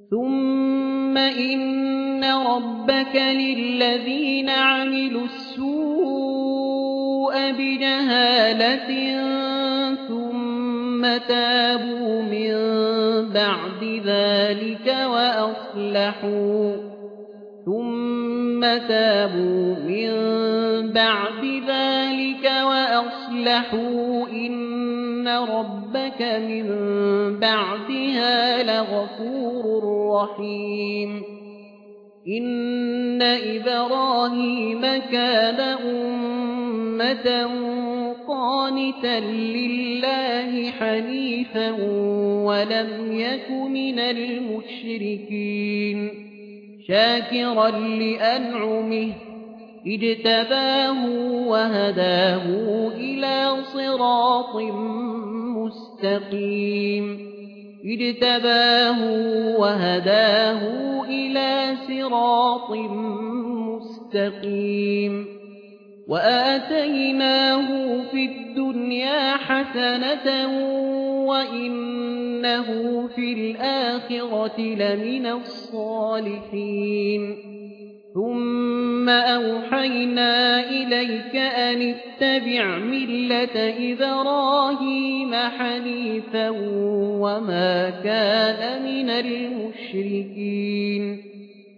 ثم إن ربك للذين عملوا السوء بجهالة ثم تابوا من بعد ذلك وأصلحوا إن ربك من بعدها لغفور رحيم إن إبراهيم كان أمة قانتا لله حنيفا ولم يك من المشركين شاكرا لأنعمه اجتباه وهداه إلى صراط مستقيم وآتيناه في الدنيا حسنة وإنه في الآخرة لمن الصالحين ثم أوحينا إليك أن اتبع ملة إبراهيم حنيفا وما كان من المشركين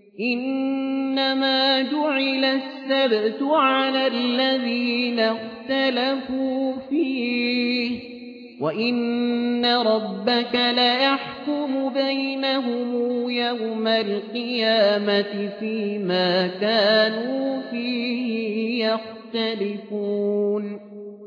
إنما جعل السبت على الذين اختلفوا فيه وإن ربك ليحكم بينهم يوم القيامة فيما كانوا فيه يختلفون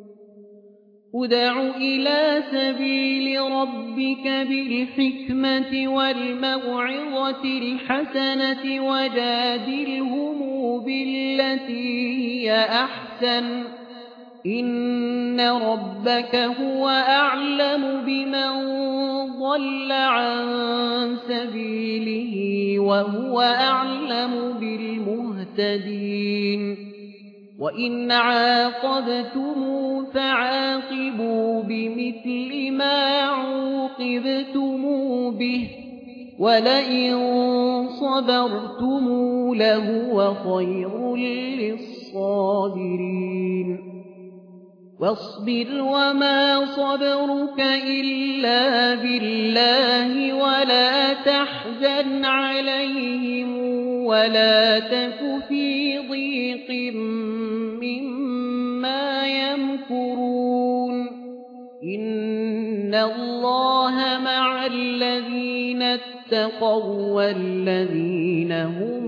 ادع إلى سبيل ربك بالحكمة والموعظة الحسنة وجادلهم بالتي هي أحسن إن ربك هو أعلم بمن ضل عن سبيله وهو أعلم بالمهتدين وإن عاقبتم فعاقبوا بمثل ما عوقبتم به ولئن صبرتم لهو خير للصابرين واصبر وما صبرك إلا بالله ولا تحزن عليهم ولا تك في ضيق مما يمكرون إن الله مع الذين اتقوا والذين هم